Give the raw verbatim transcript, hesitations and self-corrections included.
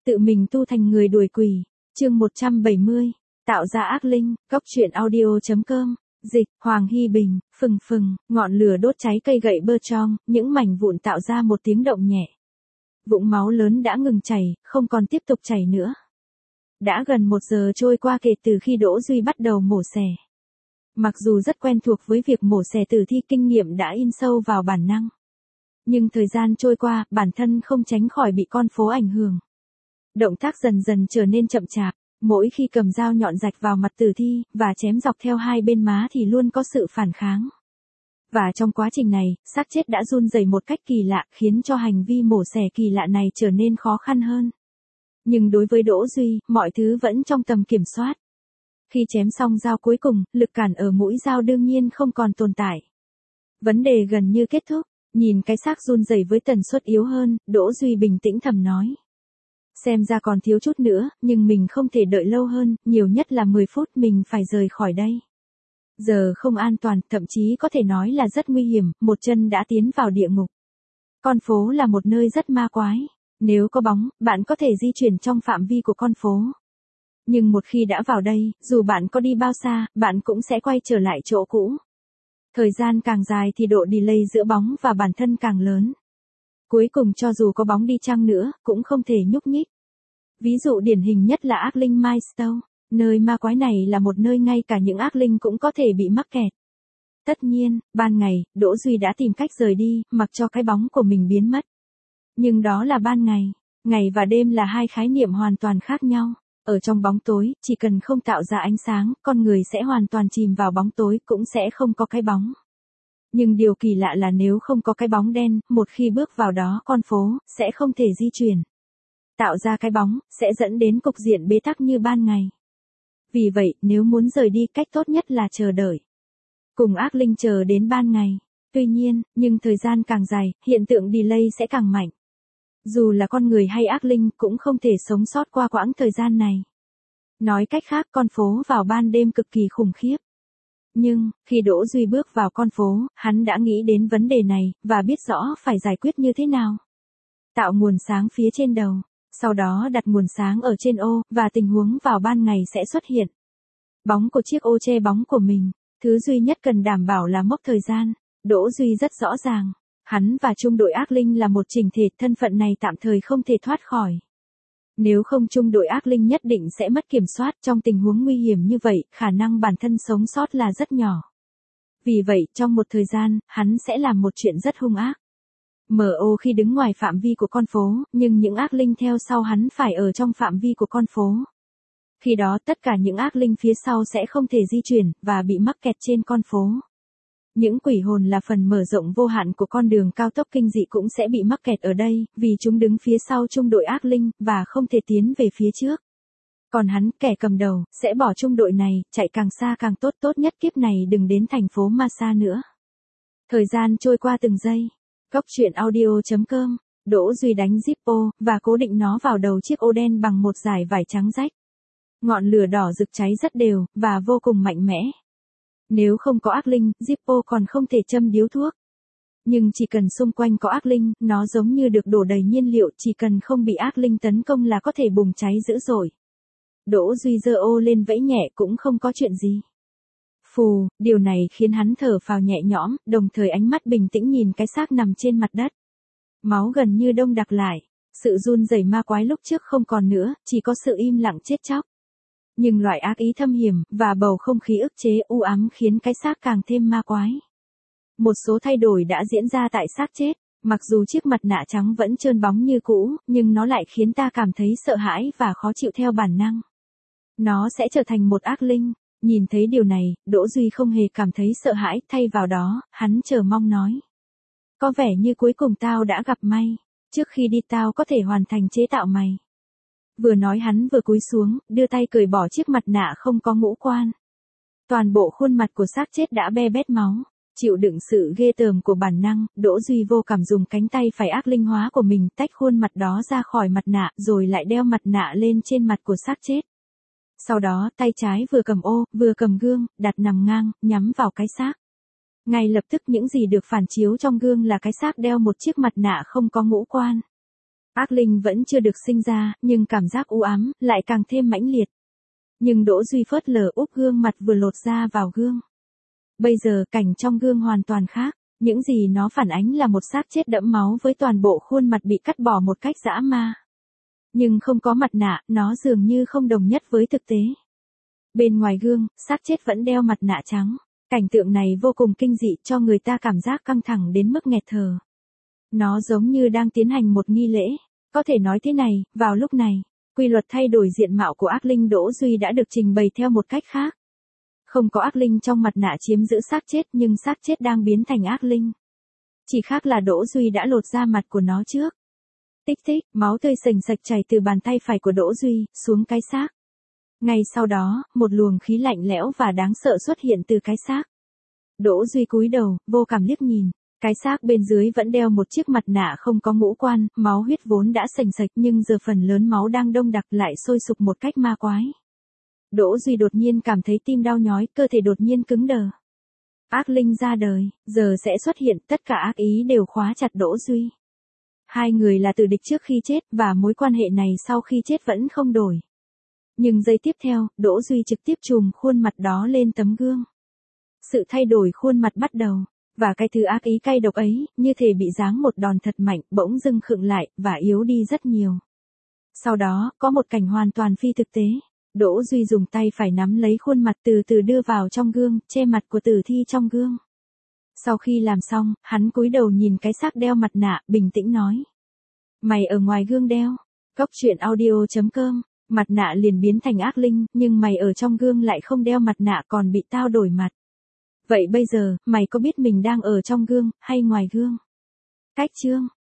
Tự mình tu thành người đuổi quỷ. Chương một trăm bảy mươi. Tạo ra ác linh. Góc truyện audio chấm com. Dịch, Hoàng Hy Bình. Phừng phừng, ngọn lửa đốt cháy cây gậy bơ trong, những mảnh vụn tạo ra một tiếng động nhẹ. Vũng máu lớn đã ngừng chảy, không còn tiếp tục chảy nữa. Đã gần một giờ trôi qua kể từ khi Đỗ Duy bắt đầu mổ xẻ. Mặc dù rất quen thuộc với việc mổ xẻ tử thi, kinh nghiệm đã in sâu vào bản năng. Nhưng thời gian trôi qua, bản thân không tránh khỏi bị con phố ảnh hưởng. Động tác dần dần trở nên chậm chạp, mỗi khi cầm dao nhọn rạch vào mặt tử thi, và chém dọc theo hai bên má thì luôn có sự phản kháng. Và trong quá trình này, xác chết đã run rẩy một cách kỳ lạ, khiến cho hành vi mổ xẻ kỳ lạ này trở nên khó khăn hơn. Nhưng đối với Đỗ Duy, mọi thứ vẫn trong tầm kiểm soát. Khi chém xong dao cuối cùng, lực cản ở mũi dao đương nhiên không còn tồn tại. Vấn đề gần như kết thúc, nhìn cái xác run rẩy với tần suất yếu hơn, Đỗ Duy bình tĩnh thầm nói. Xem ra còn thiếu chút nữa, nhưng mình không thể đợi lâu hơn, nhiều nhất là mười phút mình phải rời khỏi đây. Giờ không an toàn, thậm chí có thể nói là rất nguy hiểm, một chân đã tiến vào địa ngục. Con phố là một nơi rất ma quái. Nếu có bóng, bạn có thể di chuyển trong phạm vi của con phố. Nhưng một khi đã vào đây, dù bạn có đi bao xa, bạn cũng sẽ quay trở lại chỗ cũ. Thời gian càng dài thì độ delay giữa bóng và bản thân càng lớn. Cuối cùng cho dù có bóng đi chăng nữa, cũng không thể nhúc nhích. Ví dụ điển hình nhất là ác linh Milestone. Nơi ma quái này là một nơi ngay cả những ác linh cũng có thể bị mắc kẹt. Tất nhiên, ban ngày, Đỗ Duy đã tìm cách rời đi, mặc cho cái bóng của mình biến mất. Nhưng đó là ban ngày. Ngày và đêm là hai khái niệm hoàn toàn khác nhau. Ở trong bóng tối, chỉ cần không tạo ra ánh sáng, con người sẽ hoàn toàn chìm vào bóng tối, cũng sẽ không có cái bóng. Nhưng điều kỳ lạ là nếu không có cái bóng đen, một khi bước vào đó, con phố sẽ không thể di chuyển. Tạo ra cái bóng sẽ dẫn đến cục diện bế tắc như ban ngày. Vì vậy, nếu muốn rời đi, cách tốt nhất là chờ đợi. Cùng ác linh chờ đến ban ngày. Tuy nhiên, nhưng thời gian càng dài, hiện tượng delay sẽ càng mạnh. Dù là con người hay ác linh cũng không thể sống sót qua quãng thời gian này. Nói cách khác, con phố vào ban đêm cực kỳ khủng khiếp. Nhưng, khi Đỗ Duy bước vào con phố, hắn đã nghĩ đến vấn đề này, và biết rõ phải giải quyết như thế nào. Tạo nguồn sáng phía trên đầu, sau đó đặt nguồn sáng ở trên ô, và tình huống vào ban ngày sẽ xuất hiện. Bóng của chiếc ô che bóng của mình, thứ duy nhất cần đảm bảo là mốc thời gian. Đỗ Duy rất rõ ràng, hắn và trung đội ác linh là một chỉnh thể, thân phận này tạm thời không thể thoát khỏi. Nếu không, trung đội ác linh nhất định sẽ mất kiểm soát. Trong tình huống nguy hiểm như vậy, khả năng bản thân sống sót là rất nhỏ. Vì vậy, trong một thời gian, hắn sẽ làm một chuyện rất hung ác. em o khi đứng ngoài phạm vi của con phố, nhưng những ác linh theo sau hắn phải ở trong phạm vi của con phố. Khi đó tất cả những ác linh phía sau sẽ không thể di chuyển, và bị mắc kẹt trên con phố. Những quỷ hồn là phần mở rộng vô hạn của con đường cao tốc kinh dị cũng sẽ bị mắc kẹt ở đây, vì chúng đứng phía sau trung đội ác linh, và không thể tiến về phía trước. Còn hắn, kẻ cầm đầu, sẽ bỏ trung đội này, chạy càng xa càng tốt, tốt nhất kiếp này đừng đến thành phố ma xa nữa. Thời gian trôi qua từng giây. Góc truyện audio chấm com. Đỗ Duy đánh Zippo, và cố định nó vào đầu chiếc ô đen bằng một dải vải trắng rách. Ngọn lửa đỏ rực cháy rất đều, và vô cùng mạnh mẽ. Nếu không có ác linh, Zippo còn không thể châm điếu thuốc. Nhưng chỉ cần xung quanh có ác linh, nó giống như được đổ đầy nhiên liệu, chỉ cần không bị ác linh tấn công là có thể bùng cháy dữ dội. Đỗ Duy giơ ô lên vẫy nhẹ cũng không có chuyện gì. Phù, điều này khiến hắn thở phào nhẹ nhõm, đồng thời ánh mắt bình tĩnh nhìn cái xác nằm trên mặt đất. Máu gần như đông đặc lại, sự run rẩy ma quái lúc trước không còn nữa, chỉ có sự im lặng chết chóc. Nhưng loại ác ý thâm hiểm, và bầu không khí ức chế u ám khiến cái xác càng thêm ma quái. Một số thay đổi đã diễn ra tại xác chết, mặc dù chiếc mặt nạ trắng vẫn trơn bóng như cũ, nhưng nó lại khiến ta cảm thấy sợ hãi và khó chịu theo bản năng. Nó sẽ trở thành một ác linh. Nhìn thấy điều này, Đỗ Duy không hề cảm thấy sợ hãi, thay vào đó, hắn chờ mong nói. Có vẻ như cuối cùng tao đã gặp may. Trước khi đi tao có thể hoàn thành chế tạo mày. Vừa nói hắn vừa cúi xuống, đưa tay cởi bỏ chiếc mặt nạ không có ngũ quan. Toàn bộ khuôn mặt của xác chết đã be bét máu. Chịu đựng sự ghê tởm của bản năng, Đỗ Duy vô cảm dùng cánh tay phải ác linh hóa của mình tách khuôn mặt đó ra khỏi mặt nạ, rồi lại đeo mặt nạ lên trên mặt của xác chết. Sau đó, tay trái vừa cầm ô, vừa cầm gương, đặt nằm ngang, nhắm vào cái xác. Ngay lập tức những gì được phản chiếu trong gương là cái xác đeo một chiếc mặt nạ không có ngũ quan. Ác linh vẫn chưa được sinh ra, nhưng cảm giác u ám, lại càng thêm mãnh liệt. Nhưng Đỗ Duy phớt lờ úp gương mặt vừa lột ra vào gương. Bây giờ cảnh trong gương hoàn toàn khác, những gì nó phản ánh là một xác chết đẫm máu với toàn bộ khuôn mặt bị cắt bỏ một cách dã ma. Nhưng không có mặt nạ, nó dường như không đồng nhất với thực tế. Bên ngoài gương, xác chết vẫn đeo mặt nạ trắng. Cảnh tượng này vô cùng kinh dị cho người ta cảm giác căng thẳng đến mức nghẹt thở. Nó giống như đang tiến hành một nghi lễ. Có thể nói thế này, vào lúc này, quy luật thay đổi diện mạo của ác linh Đỗ Duy đã được trình bày theo một cách khác. Không có ác linh trong mặt nạ chiếm giữ xác chết nhưng xác chết đang biến thành ác linh. Chỉ khác là Đỗ Duy đã lột da mặt của nó trước. Tích tích, máu tươi sềnh sạch chảy từ bàn tay phải của Đỗ Duy, xuống cái xác. Ngay sau đó, một luồng khí lạnh lẽo và đáng sợ xuất hiện từ cái xác. Đỗ Duy cúi đầu, vô cảm liếc nhìn. Cái xác bên dưới vẫn đeo một chiếc mặt nạ không có ngũ quan, máu huyết vốn đã sềnh sạch nhưng giờ phần lớn máu đang đông đặc lại sôi sục một cách ma quái. Đỗ Duy đột nhiên cảm thấy tim đau nhói, cơ thể đột nhiên cứng đờ. Ác linh ra đời, giờ sẽ xuất hiện, tất cả ác ý đều khóa chặt Đỗ Duy. Hai người là tử địch trước khi chết và mối quan hệ này sau khi chết vẫn không đổi. Nhưng giây tiếp theo, Đỗ Duy trực tiếp chùm khuôn mặt đó lên tấm gương. Sự thay đổi khuôn mặt bắt đầu, và cái thứ ác ý cay độc ấy, như thể bị giáng một đòn thật mạnh, bỗng dưng khựng lại, và yếu đi rất nhiều. Sau đó, có một cảnh hoàn toàn phi thực tế. Đỗ Duy dùng tay phải nắm lấy khuôn mặt từ từ đưa vào trong gương, che mặt của tử thi trong gương. Sau khi làm xong, hắn cúi đầu nhìn cái xác đeo mặt nạ, bình tĩnh nói. Mày ở ngoài gương đeo. Góc truyện audio chấm com. Mặt nạ liền biến thành ác linh, nhưng mày ở trong gương lại không đeo mặt nạ còn bị tao đổi mặt. Vậy bây giờ, mày có biết mình đang ở trong gương, hay ngoài gương? Cách chương